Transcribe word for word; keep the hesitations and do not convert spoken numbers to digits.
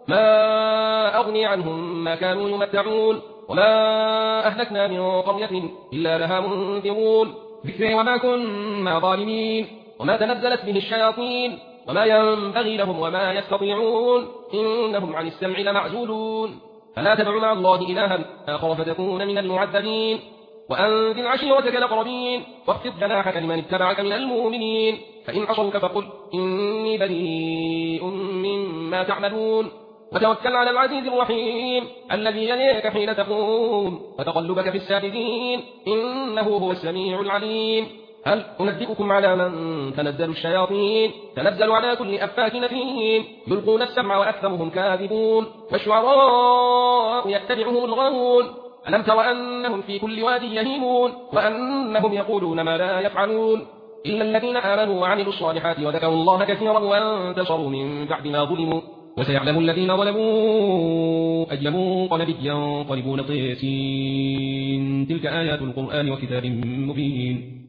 ما أغني عنهم ما كانوا يمتعون وما أهلكنا من قرية إلا لها منذرون ذكر وما كنا ظالمين وما تنزلت به الشياطين وما ينبغي لهم وما يستطيعون إنهم عن السمع لمعزولون فلا تدع مع الله إلها آخر فتكون من المعذبين وأنذر عشيرتك الأقربين واخفض جناحك لمن اتبعك من المؤمنين فإن عصوك فقل إني بريء مما تعملون وتوكل على العزيز الرحيم الذي يليك حين تقوم وتقلبك في الساجدين إنه هو السميع العليم هل أنبئكم على من تنزل الشياطين تنزل على كل أفاك نثيم يلقون السمع وأكثرهم كاذبون والشعراء يتبعهم الغاوون ألم تر أنهم في كل واد يهيمون وأنهم يقولون ما لا يفعلون إلا الذين آمنوا وعملوا الصالحات وذكروا الله كثيرا وانتصروا من بعد ما ظلموا وسيعلم الذين ظلموا أي منقلب ينقلبون طيسين تلك آيات القرآن وكتاب مبين